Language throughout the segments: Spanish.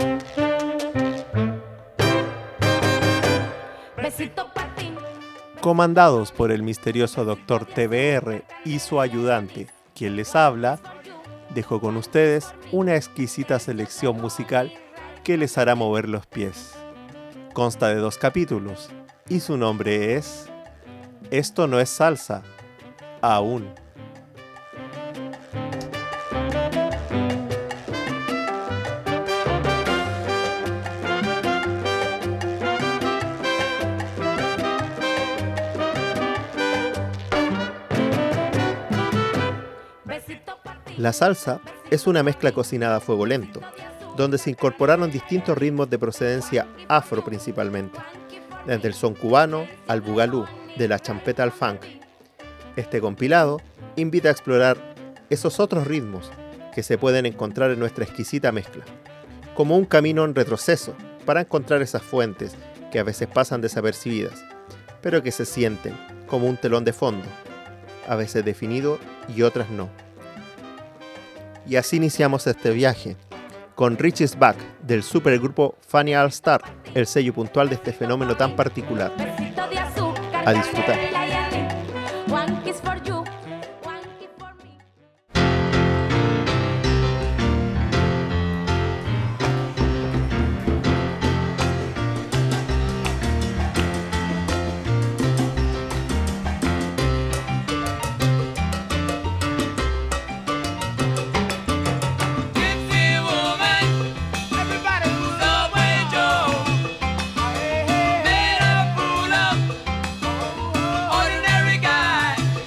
Comandados por el misterioso Dr. TBR y su ayudante, quien les habla, dejo con ustedes una exquisita selección musical que les hará mover los pies. Consta de 2 capítulos y su nombre es Esto no es salsa, aún. La salsa es una mezcla cocinada a fuego lento, donde se incorporaron distintos ritmos de procedencia afro principalmente, desde el son cubano al bugalú, de la champeta al funk. Este compilado invita a explorar esos otros ritmos que se pueden encontrar en nuestra exquisita mezcla, como un camino en retroceso para encontrar esas fuentes que a veces pasan desapercibidas, pero que se sienten como un telón de fondo, a veces definido y otras no. Y así iniciamos este viaje, con Richie's Back del supergrupo Funny All Star, el sello puntual de este fenómeno tan particular. A disfrutar. Ordinary guy.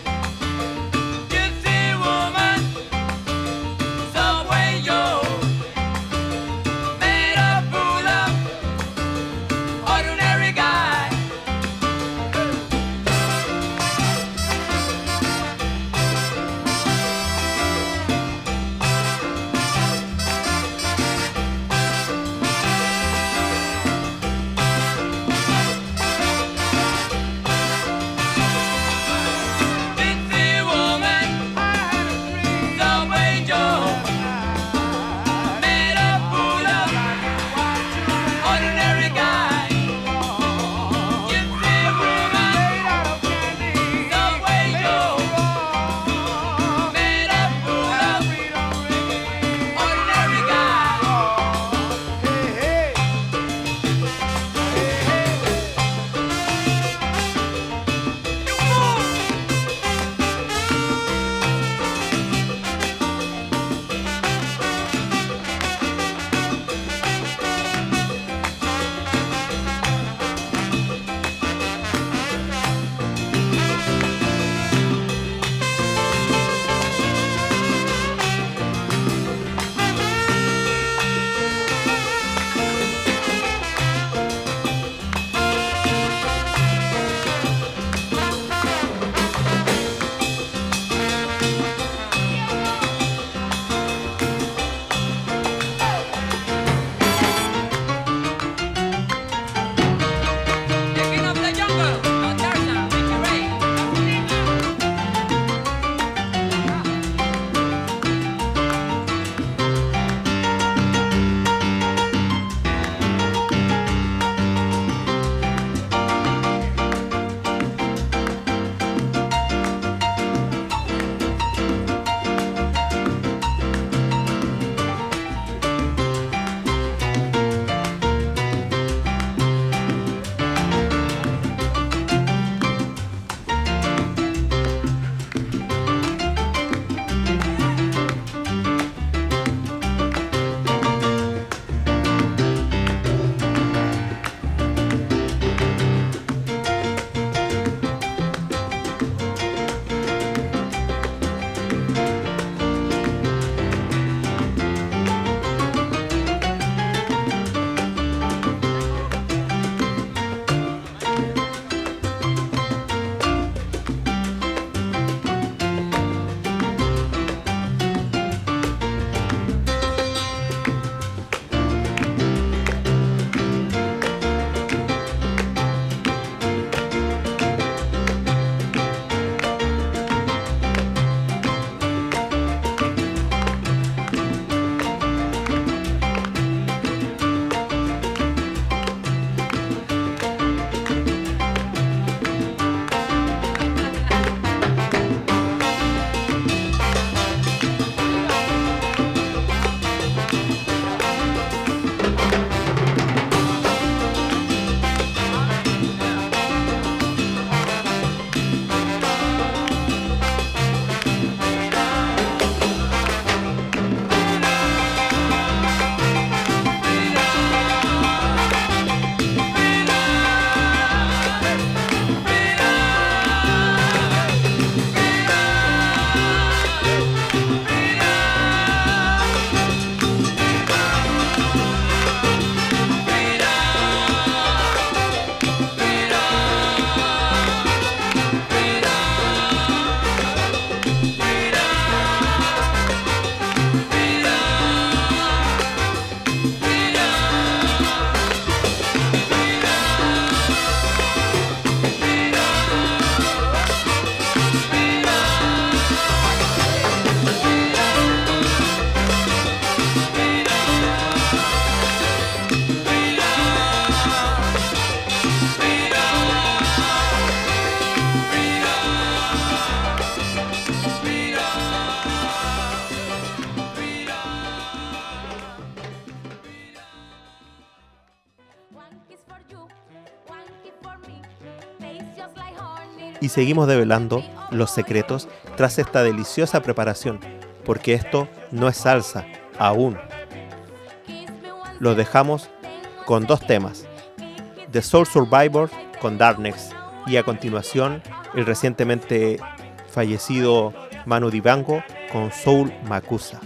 Y seguimos develando los secretos tras esta deliciosa preparación, porque esto no es salsa, aún. Los dejamos con 2 temas: The Soul Survivor con Darkness y a continuación el recientemente fallecido Manu Dibango con Soul Makusa.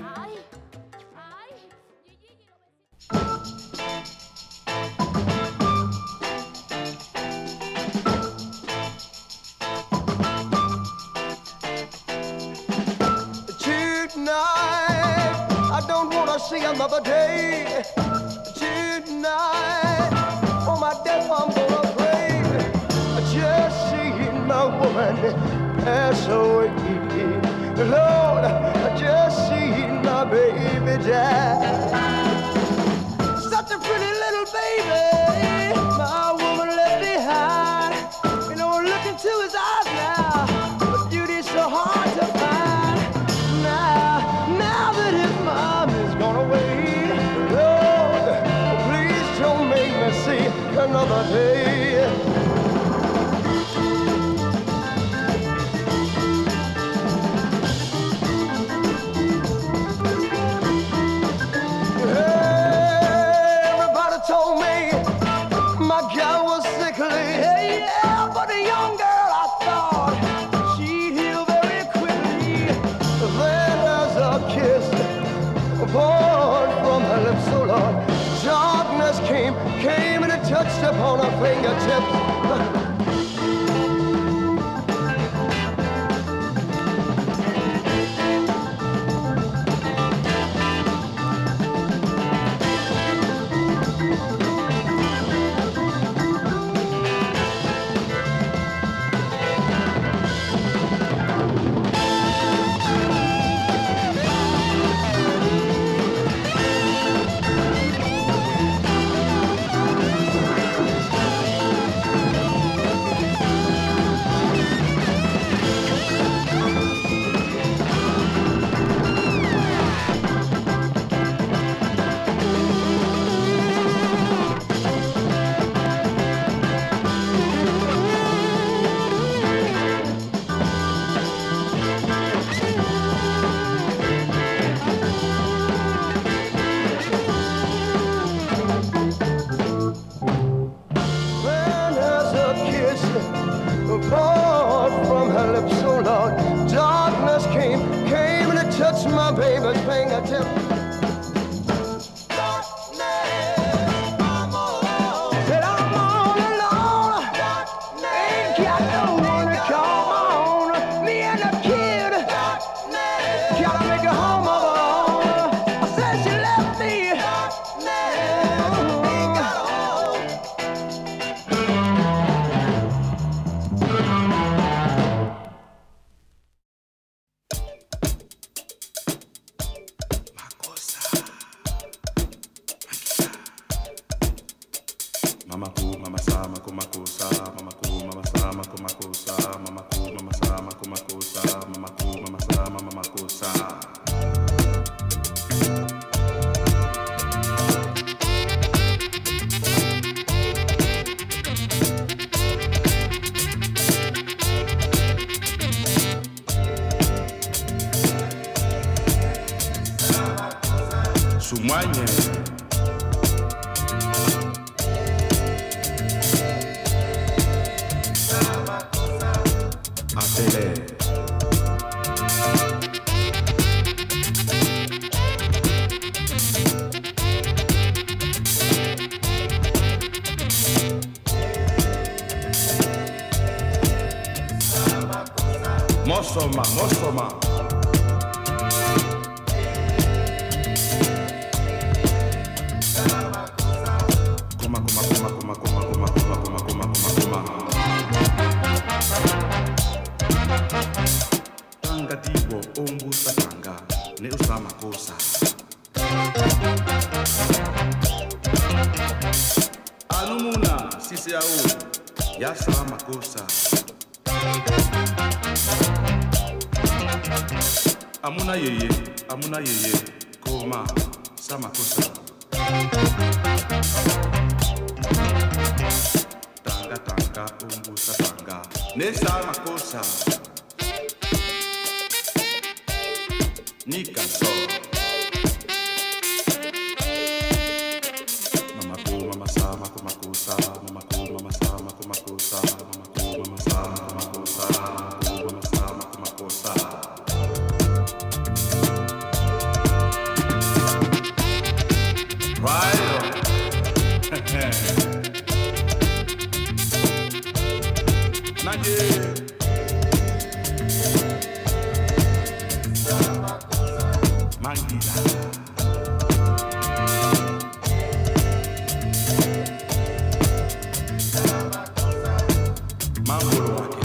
See another day tonight. For my death I'm gonna pray. I just seen my woman pass away. Lord, I just seen my baby die. Such a pretty little baby, my woman left behind. You know, look into his eyes now, but beauty's so hard to find. Now that his mom is gone away, Lord, please don't make me see another day. Everybody told me my gal was sickly, yeah, but a young girl I thought she'd heal very quickly. There's a kiss born from her lips, so Lord, darkness came and it touched upon her fingertips. My baby's fingertip. Said I'm all alone. Ain't got no one to call on. Me and the kid gotta make a home of her own. I said she left me. Sumanye Atele Mosoma Tanga tibo ombusa tanga ne usama kosa Anumuna sisi au ya sama kosa Amuna yeye koma sama kosa Tanga umbusa tanga nessa makosa nika so mamaku mamasa makumakusa mamaku mamasa makumakusa mamaku mamasa makumakusa mamaku mamasa makumakusa right Nanye Mandila Mambo wake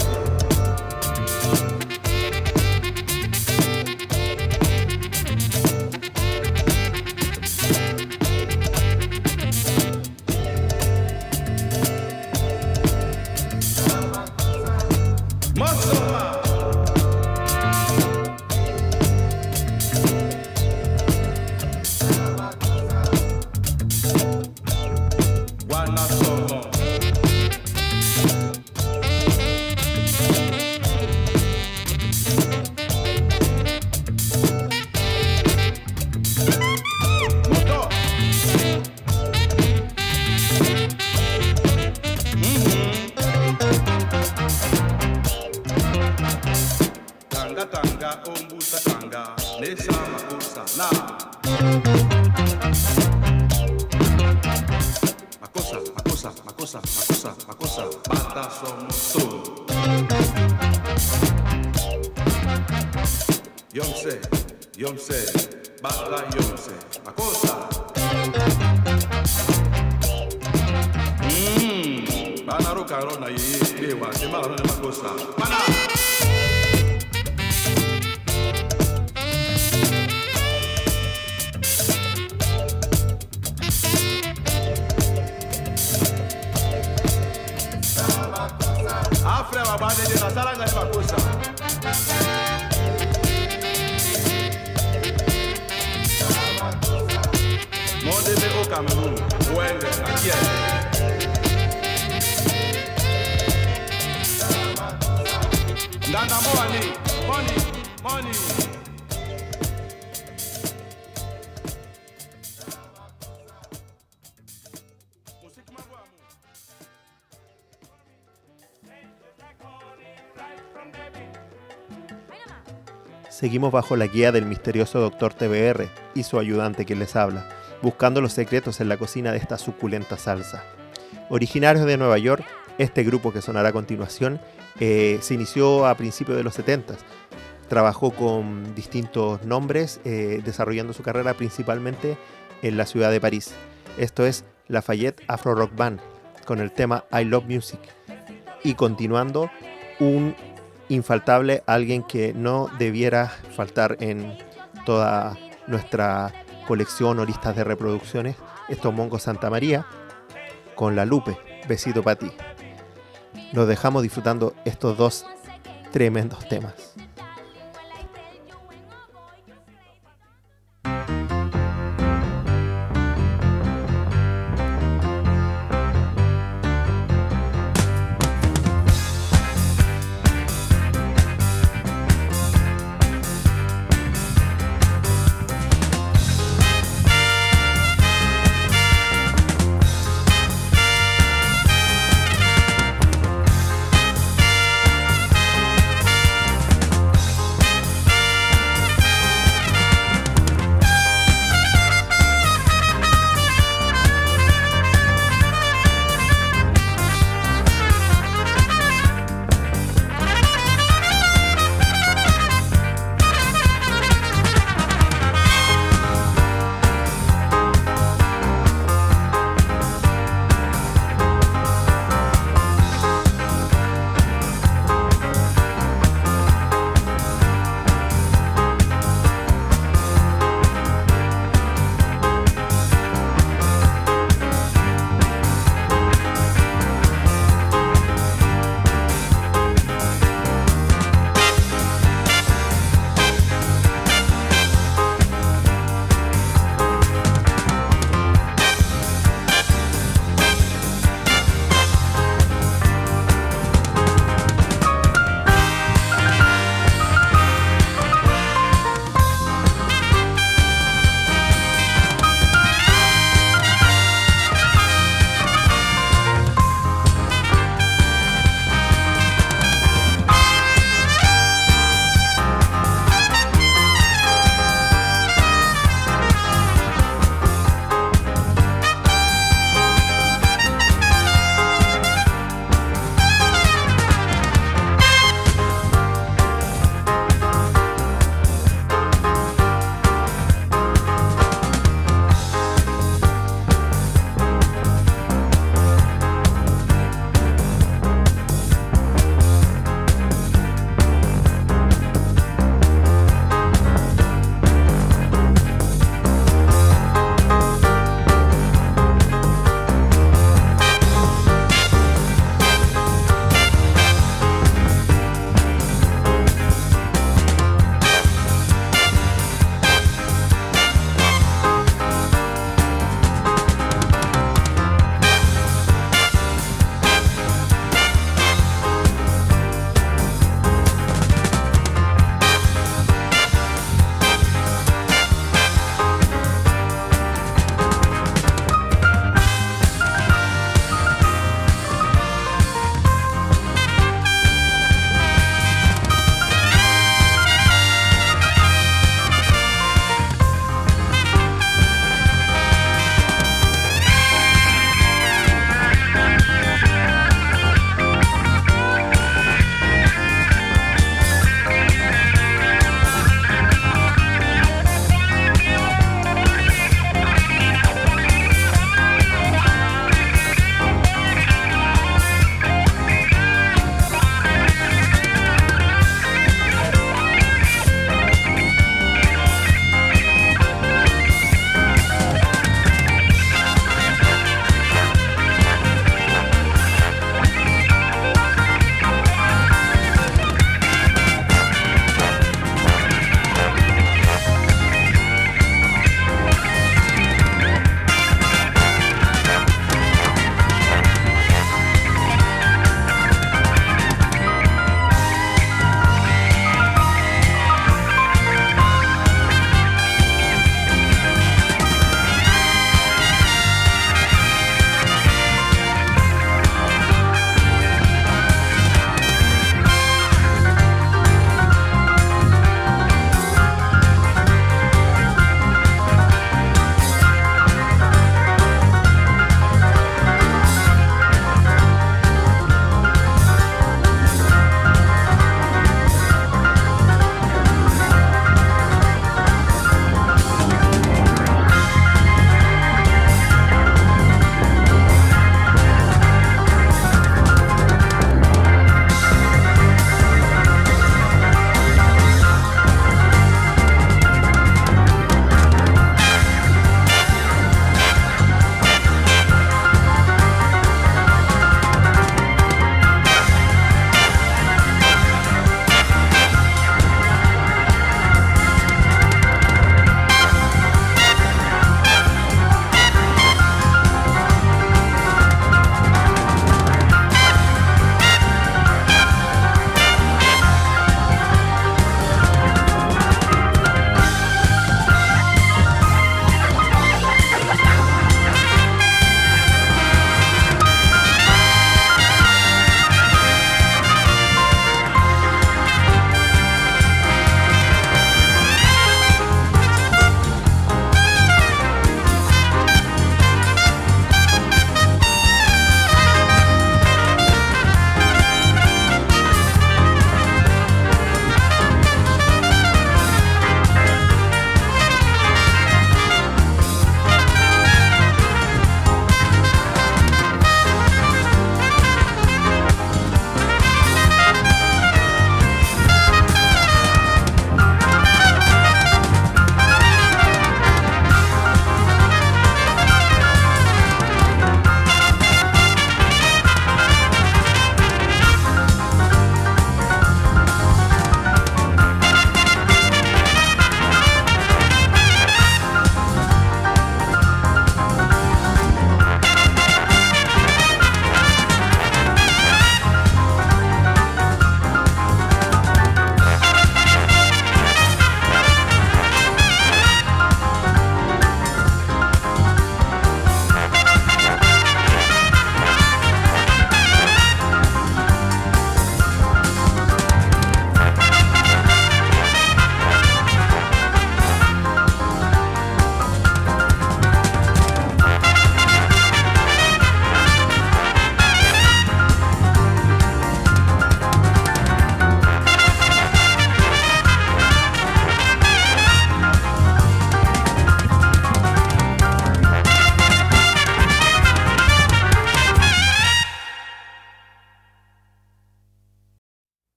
tanga ombusa tanga nesa makosa na makosa bata somos tu Yomse bata yomse makosa bana roka rona yi bewa sema rona makosa mana Afra bade de la sala ngani makosa Monde me au Cameroun Wende akia Ndana money Seguimos bajo la guía del misterioso Dr. TBR y su ayudante quien les habla, buscando los secretos en la cocina de esta suculenta salsa. Originarios de Nueva York, este grupo que sonará a continuación se inició a principios de los 70. Trabajó con distintos nombres, desarrollando su carrera principalmente en la ciudad de París. Esto es Lafayette Afro Rock Band, con el tema I Love Music. Y continuando, un infaltable, alguien que no debiera faltar en toda nuestra colección o listas de reproducciones, estos Mongo Santa María, con La Lupe, besito para ti. Nos dejamos disfrutando estos dos tremendos temas.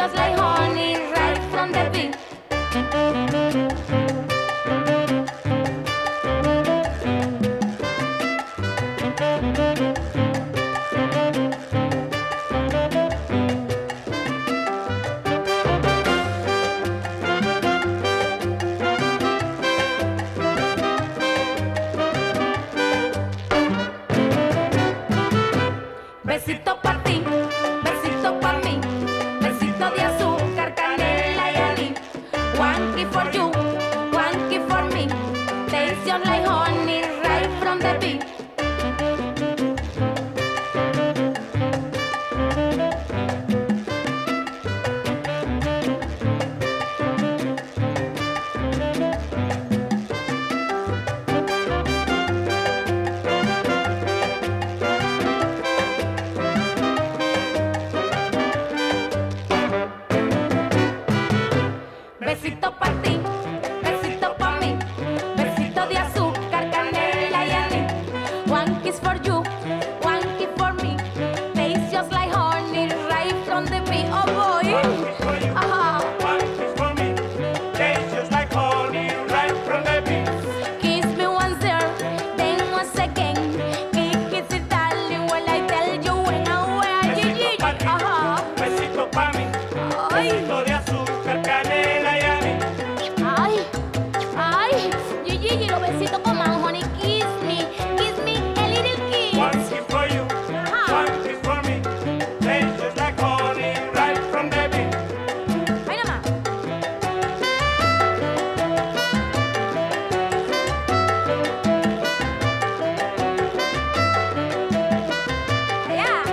just like honey right from the bee. Besito pa' ti, besito pa' mí, besito de azúcar, canela y anís. One kiss for you, one kiss for me, tastes just like honey right from the bee. Besito pa' ti, besito pa' mí, besito de azúcar, canela y anís. One kiss for you, one kiss for me, tastes just like honey right from the bee. Oh boy, ajá. Kiss me once there, then once again. Kiss it, darling, while I tell you when and where. Ajá. Besito pa' mí, Ay. besito de azúcar, canela y anís. Ay, ay, Gigi, los besitos coman, honey, kiss me a little kiss. One kiss for you, one kiss for me, tastes just like honey right from the bee. Ay, nada más. Allá.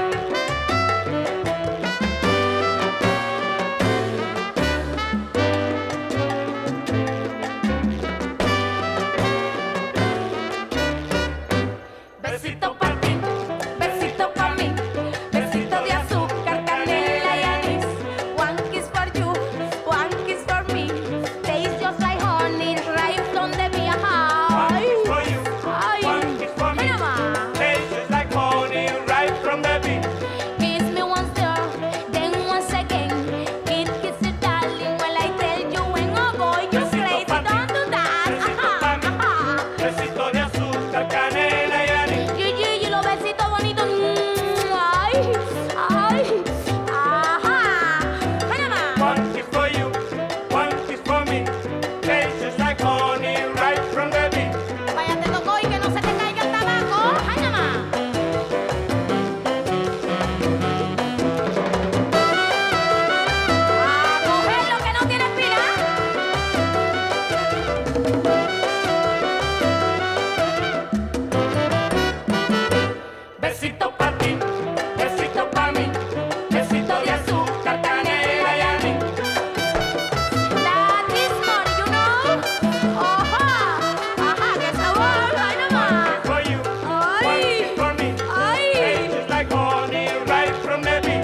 Besito pa' ti, besito pa' mí, besito de azúcar, canela y anís. One kiss for you, one kiss for me, tastes just like honey right from the bee. One Ay, kiss for you, ay, one kiss for me, ay, nada más. tastes just like honey right from the bee. Kiss me once there, then once again. Kiss it, darling, while I tell you when. Oh boy, you crazy, don't do that. Besito pa' mí, besito de azúcar, canela y anís. Gigi, los besitos bonitos. Ay, ay, ajá. Ay, nada más. One kiss for you, one kiss for me, tastes just like honey right from the bee. Vaya, te tocó y que no se te caiga el tabaco. Ay, nada más. A coger lo que no tiene espina. Besito pa' ti, besito pa' mí, besito de azúcar, canela y anís. That is money, you know. Ajá, qué sabor. Ay, nada más. For you, one Ay, kiss for me, ay. tastes just like honey right from the bee.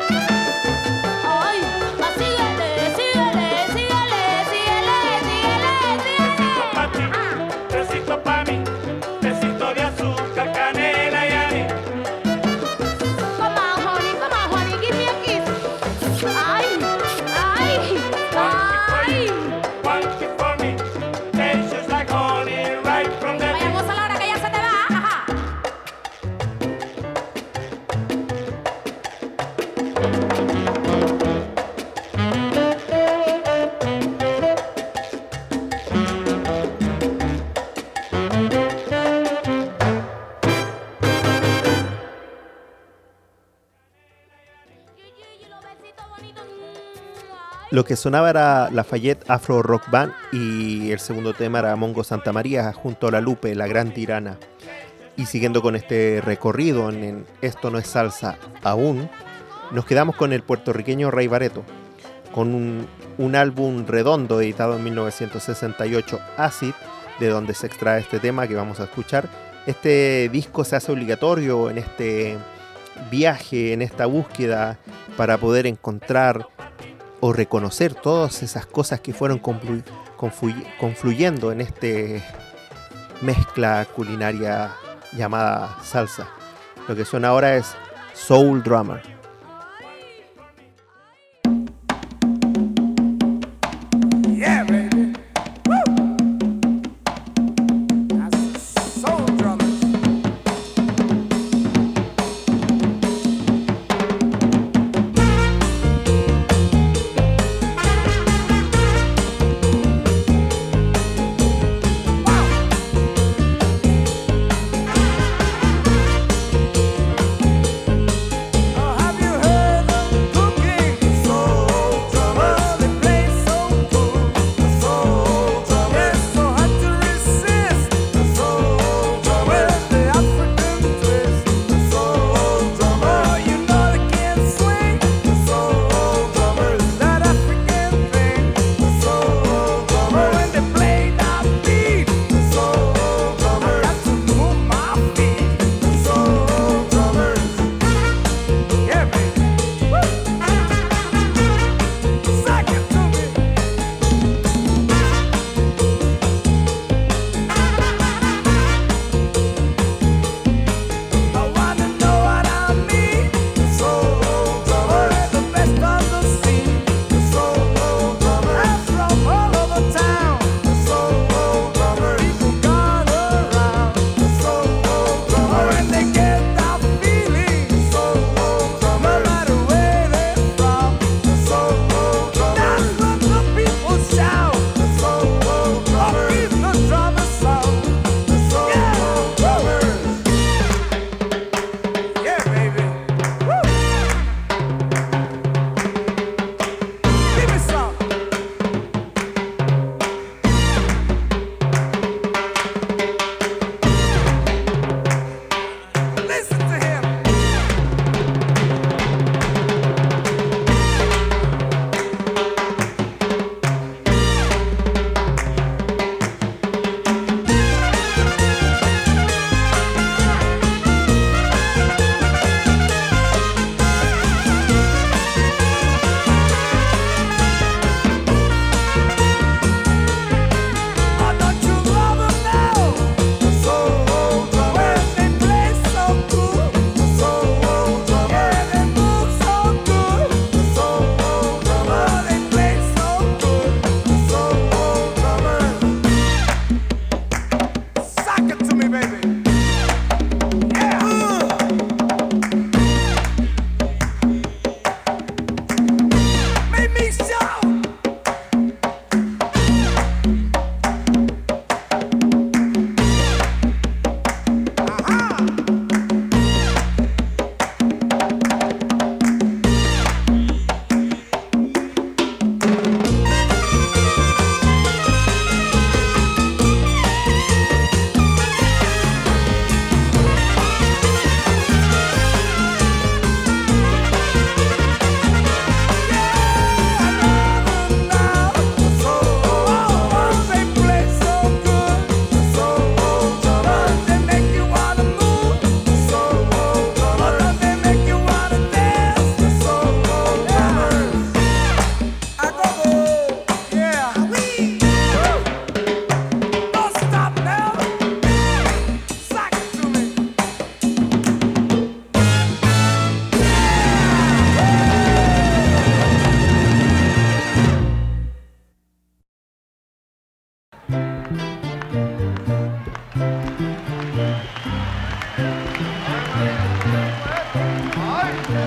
Ay, síguele, síguele, síguele, síguele, síguele, Pa' ti, síguele. besito pa' mí, besito de azúcar, canela y anís. Come on, honey, give me a kiss. Ay, ay, ay. One kiss for me, tastes just like honey right from the bee. Vayamos a la hora que ya se te va. Ajá. Gigi, los besitos bonitos. Ay. Lo que sonaba era Lafayette Afro Rock Band y el segundo tema era Mongo Santa María junto a La Lupe, la gran tirana. Y siguiendo con este recorrido en Esto no es salsa aún, nos quedamos con el puertorriqueño Ray Barretto, con un álbum redondo editado en 1968, Acid, de donde se extrae este tema que vamos a escuchar. Este disco se hace obligatorio en este viaje, en esta búsqueda para poder encontrar o reconocer todas esas cosas que fueron confluyendo en este mezcla culinaria llamada salsa. Lo que suena ahora es Soul Drummer.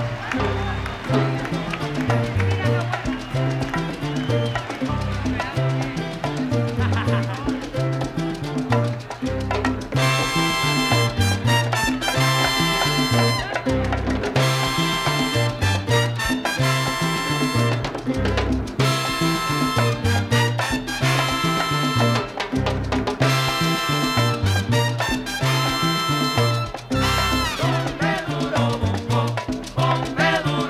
Hombre duro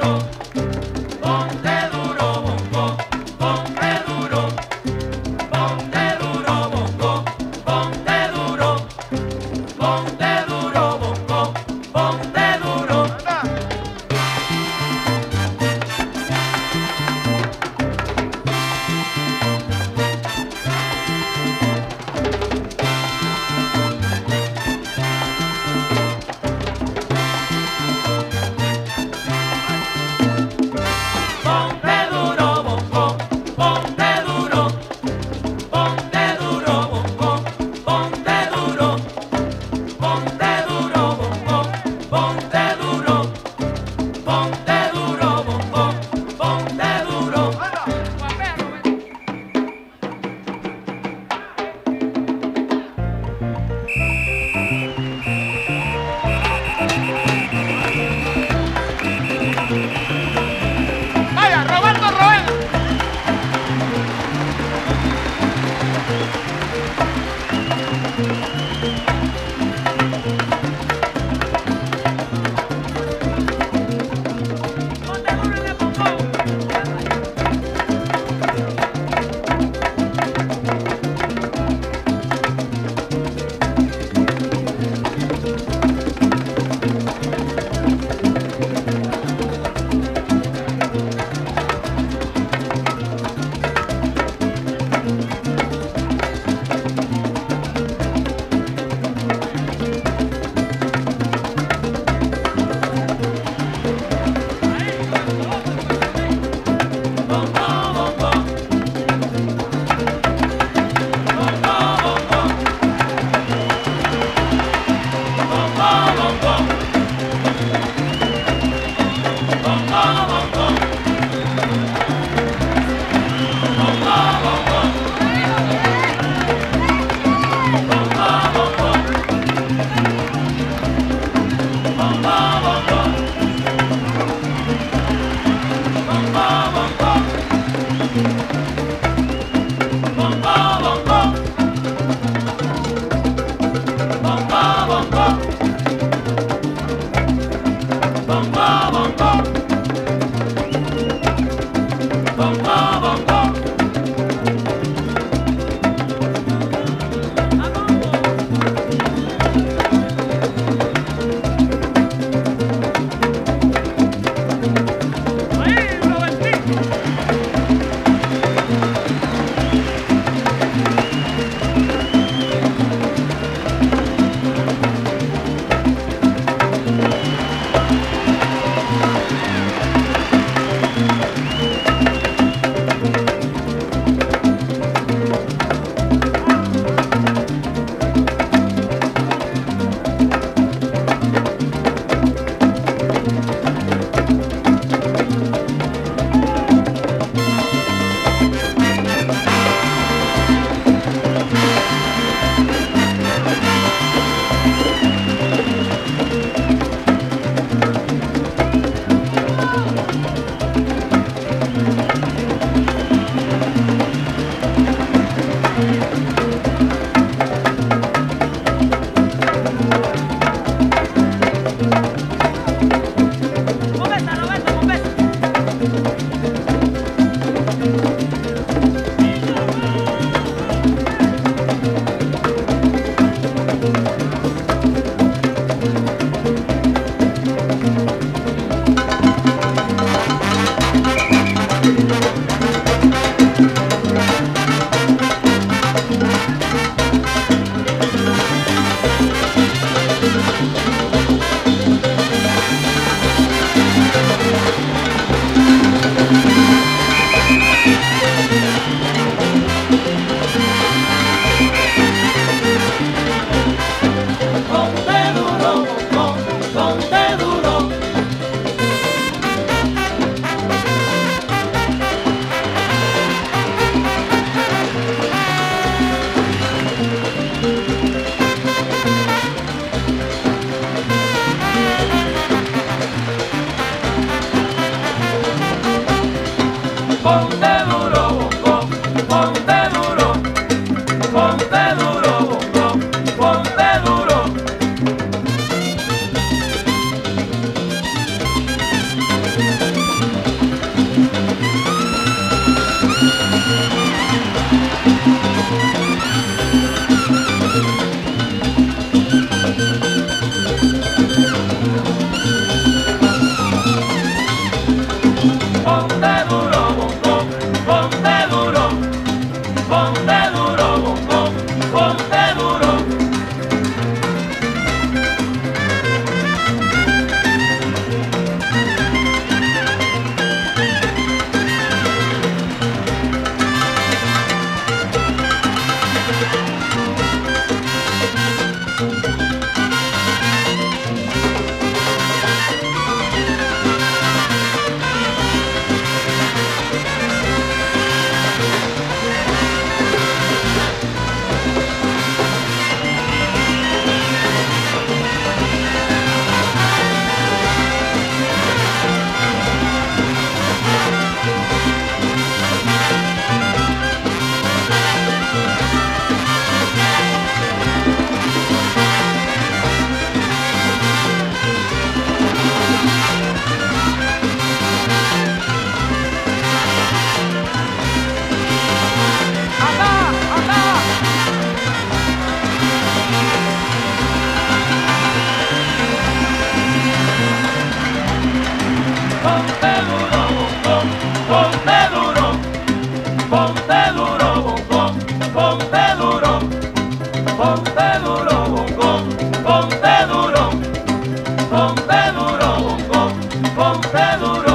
ponte duro, bombón, ponte duro, ponte duro, bombón, ponte duro, ponte duro, bombón, ponte duro, ponte duro, bombón, ponte duro.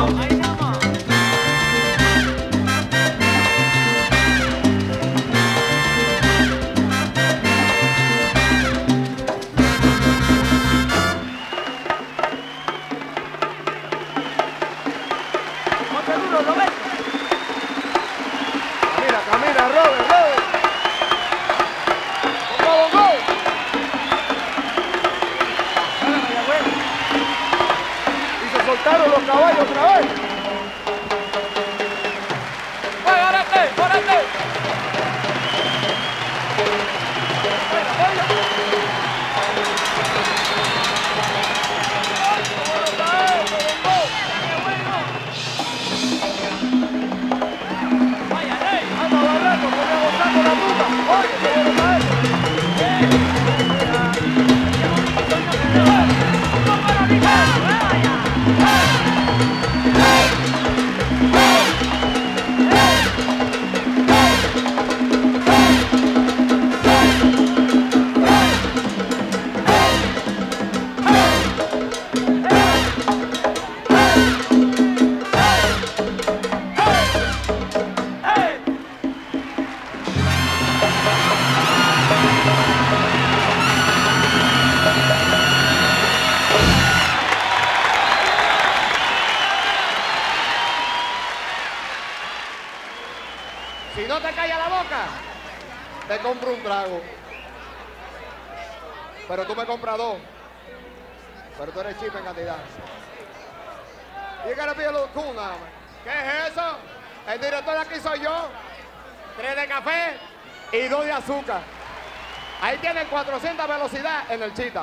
Camina, Robert, Robert. Bongo, bongo. Y se soltaron los caballos otra vez. ¡Oye, órate, órate! Anda barrando, pone a gozar con la puta. Oye, qué bueno está eso. Si no te callas la boca, te compro un trago. Pero tú me compras dos. Pero tú eres cheap en cantidad. You gotta be a little cool now, man. ¿Qué es eso? El director aquí soy yo. 3 de café y 2 de azúcar. Ahí tienen 400 velocidad en el Chita.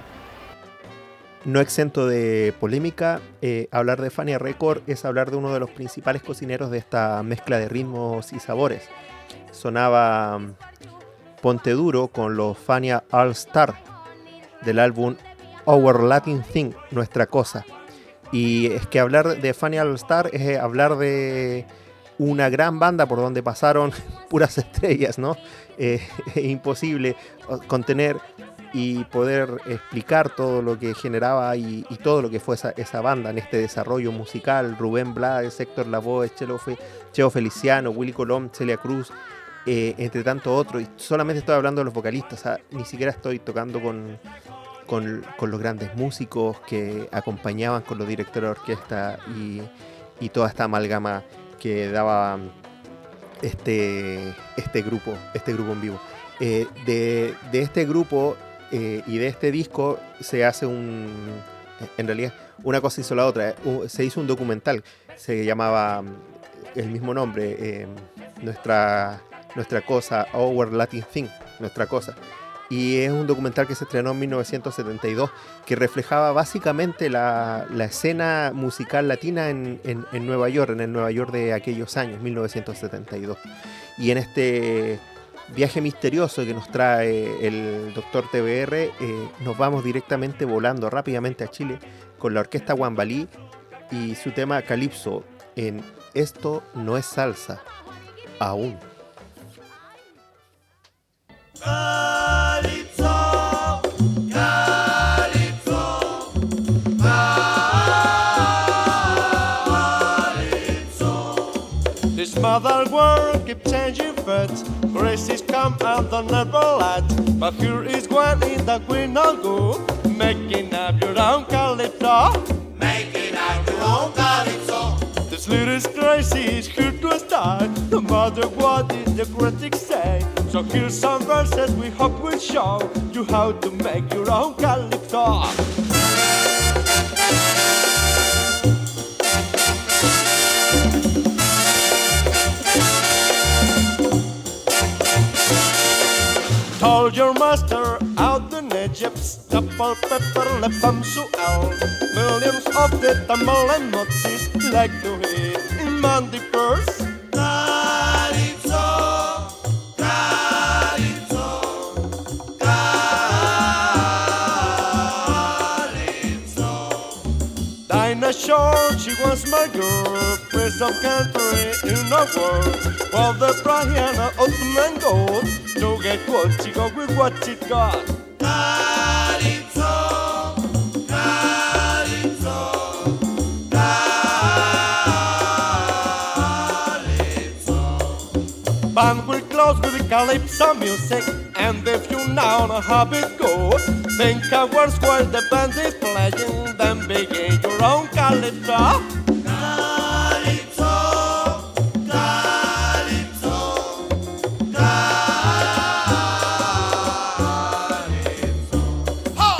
No exento de polémica, hablar de Fania Record es hablar de uno de los principales cocineros de esta mezcla de ritmos y sabores. Sonaba Ponte Duro con los Fania All Star del álbum Our Latin Thing, Nuestra Cosa. Y es que hablar de Fania All Star es hablar de una gran banda por donde pasaron puras estrellas, ¿no? Es imposible contener y poder explicar todo lo que generaba y todo lo que fue esa banda en este desarrollo musical. Rubén Blades, Héctor Lavoe, Cheo Feliciano, Willy Colón, Celia Cruz, entre tantos otros. Y solamente estoy hablando de los vocalistas, o sea, ni siquiera estoy tocando con los grandes músicos que acompañaban con los directores de orquesta y toda esta amalgama que daba este grupo en vivo. De este grupo y de este disco se hace en realidad una cosa hizo la otra. Se hizo un documental, se llamaba el mismo nombre, nuestra cosa, Our Latin Thing, Nuestra Cosa. Y es un documental que se estrenó en 1972 que reflejaba básicamente la escena musical latina en Nueva York, en el Nueva York de aquellos años, 1972. Y en este viaje misterioso que nos trae el Dr. TBR, nos vamos directamente volando rápidamente a Chile con la orquesta Guambalí y su tema Calipso en Esto no es salsa, aún. Calypso, Calypso, Calypso. This mother world keep changing fates. Crises come and they never last. But here is one in the Queen of Go, making up your own Calypso. Making up your own Calypso. This little crazy is here to stay, no matter what is the critics say. So here's some verses we hope will show you how to make your own Calypso. Told your master out in Egypt, stop all pepper, le femme su'al. Millions of the Tamil and Motsis like to eat in Monday first. Calypso, Calypso, Calypso. Dinah sure she was my girl. Praise of country in the world. While the Brian Ottoman gold. Don't get what you got with what you got. Calypso, Calypso, Calypso. Band will close with the Calypso music. And if you now know how it goes, think of words while the band is playing, then begin your own Calypso. Calypso, Calypso, Calypso. Ha!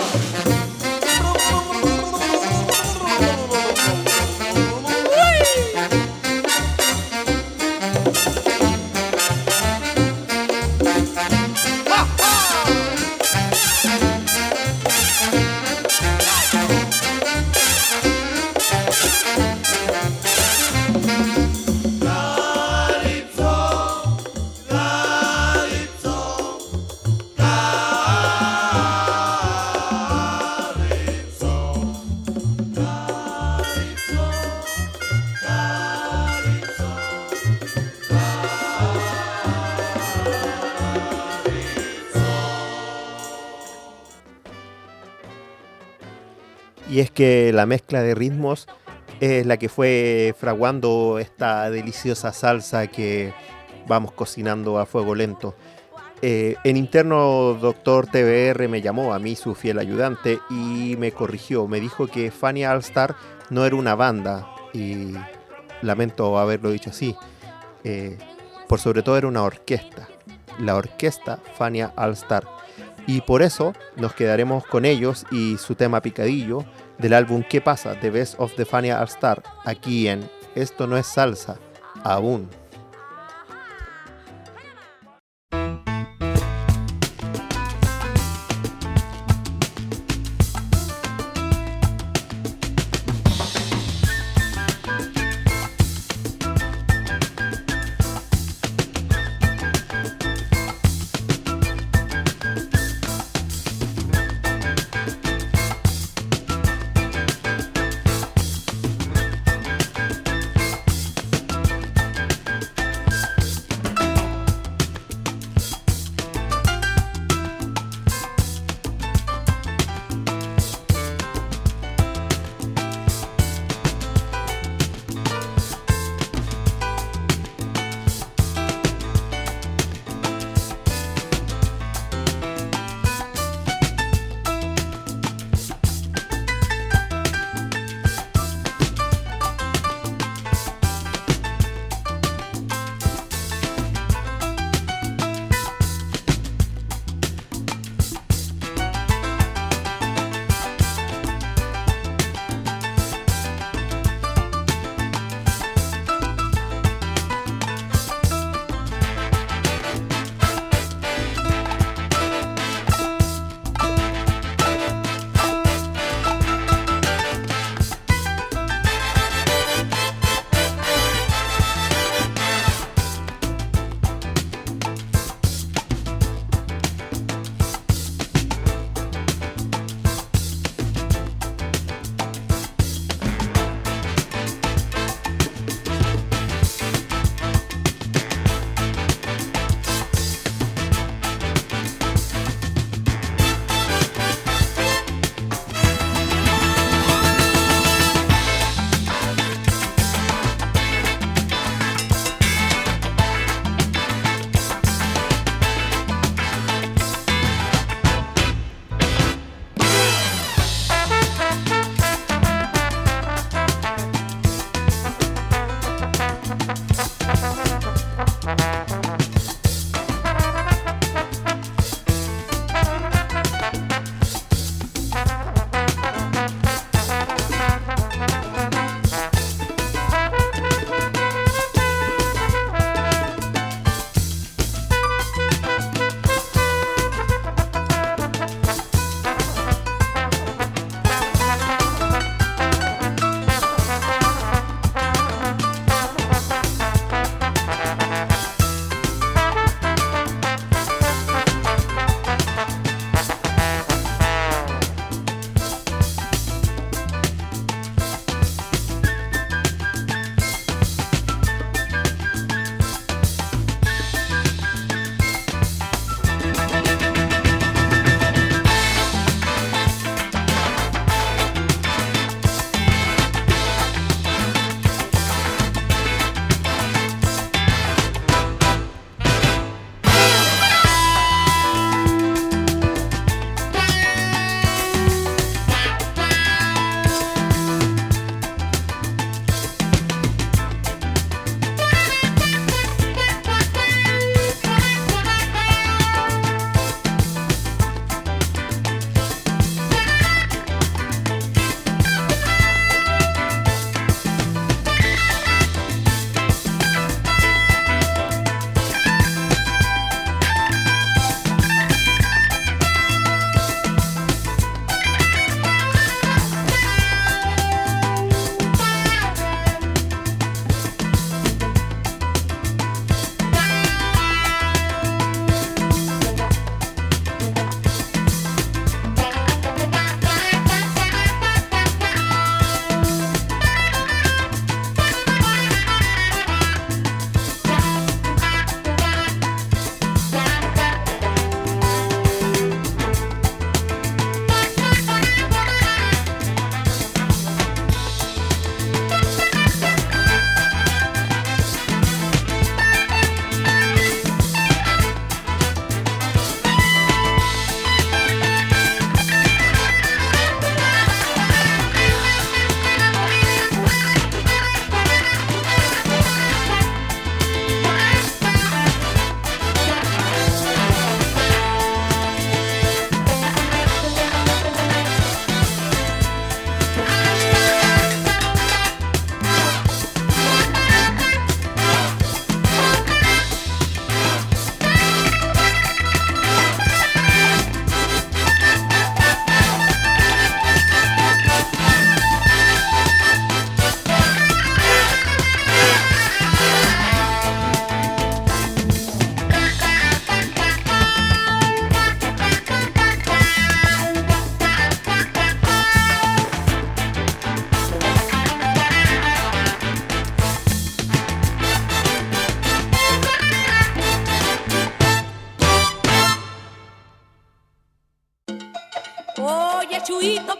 Y es que la mezcla de ritmos es la que fue fraguando esta deliciosa salsa que vamos cocinando a fuego lento. En interno, Dr. TBR me llamó a mí, su fiel ayudante, y me corrigió. Me dijo que Fania All Star no era una banda, y lamento haberlo dicho así. Por sobre todo era una orquesta, la orquesta Fania All Star. Y por eso nos quedaremos con ellos y su tema picadillo del álbum ¿Qué pasa? The Best of the Fania All Star, aquí en Esto no es salsa, aún.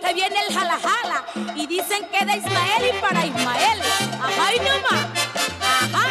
se viene el jala jala y dicen que de Ismael y para Ismael. Ajá y no más. Ajá.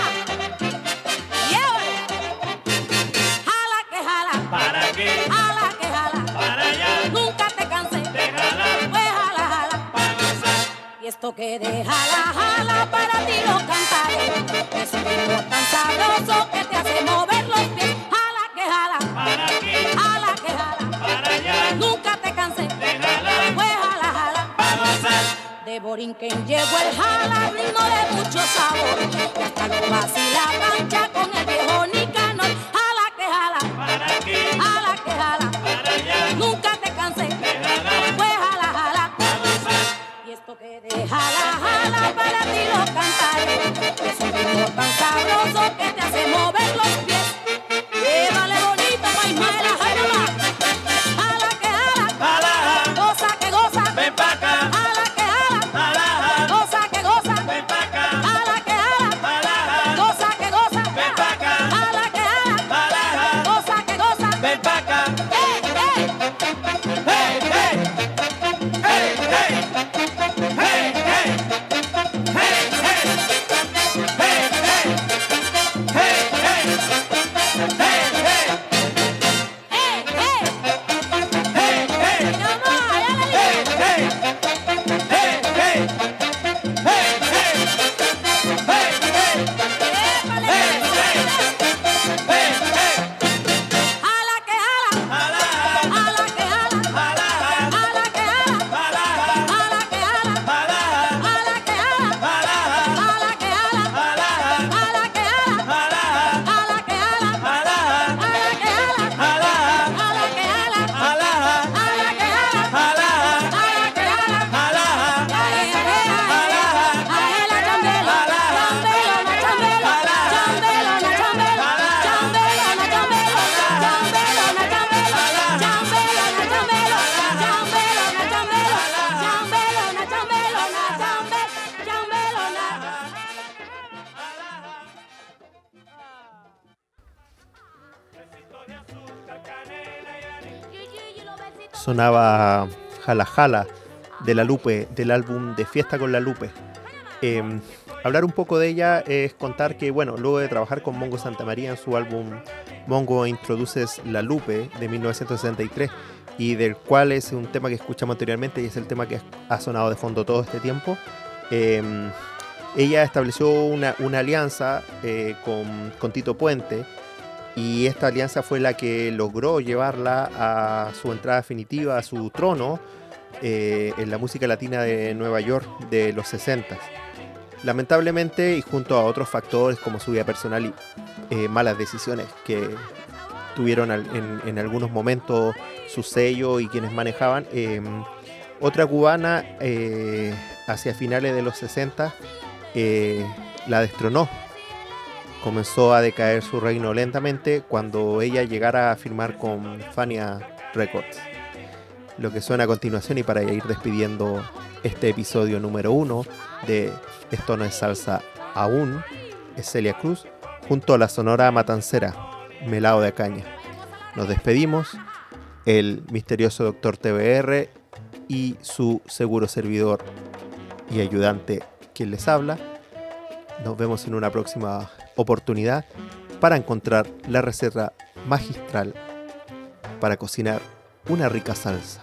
Jala que jala. ¿Para qué? Jala que jala. Para allá. Nunca te cansé. De jalar. Pues jala jala. Para gozar. Y esto que de jala jala para ti lo cantaré. Es un ritmo tan sabroso que te hace mover los pies. Jala que jala. ¿Para qué? Jala que jala. Para allá. Nunca te cansé. De jalar. Pues jala jala. Para gozar. De Borinquen llegó el jala, ritmo de mucho sabor. Y hasta lo vacila cancha con el viejo Nicanor. Jala que jala. ¿Para qué? Jala que jala. Para allá. Nunca te cansé. De jalar. Pues jala jala. Para gozar. Y esto que de jala jala para ti lo cantaré. Es un ritmo tan sabroso que te hace mover los pies. Llévale bonito, Maimela, Jaima. Jala que jala. Jala. Goza que goza. Ven pa' acá. Jala que jala. Jala. Goza que goza. Ven pa' acá. Jala que jala. Jala. Goza que goza. Ven pa' acá. Jala que jala. Jala. Goza que goza. Ven pa' acá. ¡Ey, ey! Hey, hey. Hey, hey. Hey, hey. Hey, hey. Hey, hey. Hey, hey. Hey, hey. ¡Ey, ey! Hey, hey. ¡No más! ¡Allá la Hey, línea! hey. Hey, hey. Hey, hey. Hey, hey. ¡Épale! Hey, hey. Hey, hey. ¡Jala que jala! Jala. ¡Jala que jala! Jala. ¡Jala que jala! Jala. ¡Jala que jala! Jala. ¡Jala que jala! Jala. ¡Jala que jala! Jala. ¡Jala que jala! Jala. ¡Jala que jala! Jala. ¡Jala que jala! Jala. ¡Jala que jala! Jala. ¡Jala que jala! Jala. ¡Jala que jala! Jala. Sonaba Jala Jala de La Lupe, del álbum De Fiesta con La Lupe. Hablar un poco de ella es contar que, bueno, luego de trabajar con Mongo Santamaría en su álbum Mongo Introduces La Lupe de 1963, y del cual es un tema que escuchamos anteriormente y es el tema que ha sonado de fondo todo este tiempo, ella estableció una alianza con Tito Puente, y esta alianza fue la que logró llevarla a su entrada definitiva, a su trono en la música latina de Nueva York de los 60. Lamentablemente, y junto a otros factores como su vida personal y malas decisiones que tuvieron en algunos momentos su sello y quienes manejaban, otra cubana hacia finales de los 60 la destronó. Comenzó a decaer su reino lentamente cuando ella llegara a firmar con Fania Records. Lo que suena a continuación, y para ir despidiendo este episodio número 1 de Esto no es salsa aún, es Celia Cruz junto a la Sonora Matancera, Melao de Caña. Nos despedimos, el misterioso Dr. TBR y su seguro servidor y ayudante quien les habla. Nos vemos en una próxima oportunidad para encontrar la receta magistral para cocinar una rica salsa.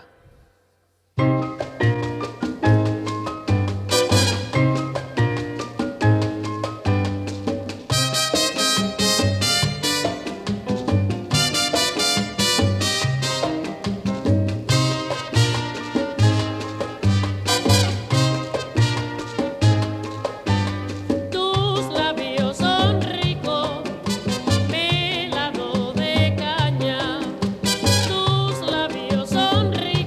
Tus labios son ricos, melado de caña. Tus labios son ricos.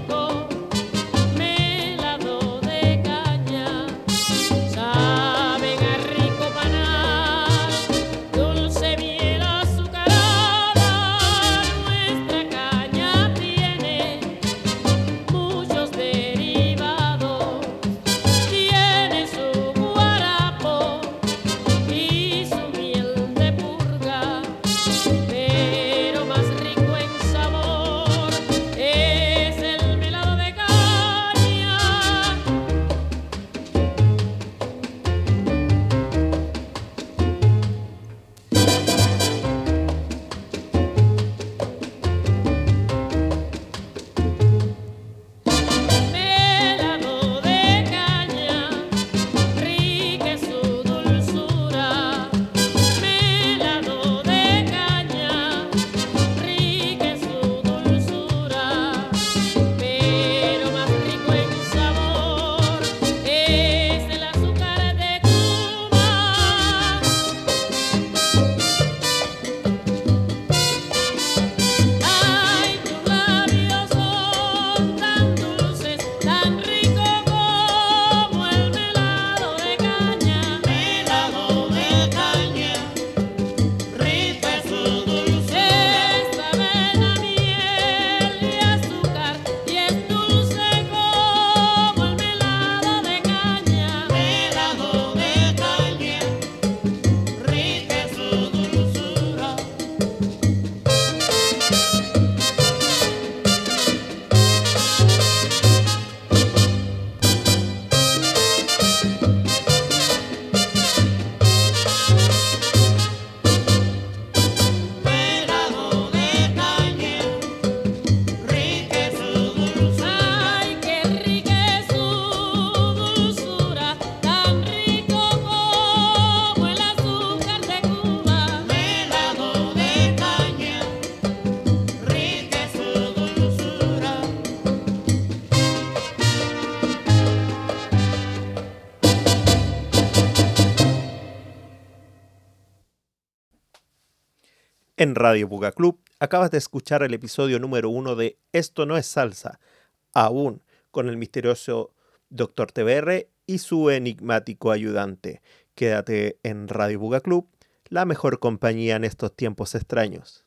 En Radio Buga Club acabas de escuchar el episodio número 1 de Esto no es salsa, aún con el misterioso Dr. TBR y su enigmático ayudante. Quédate en Radio Buga Club, la mejor compañía en estos tiempos extraños.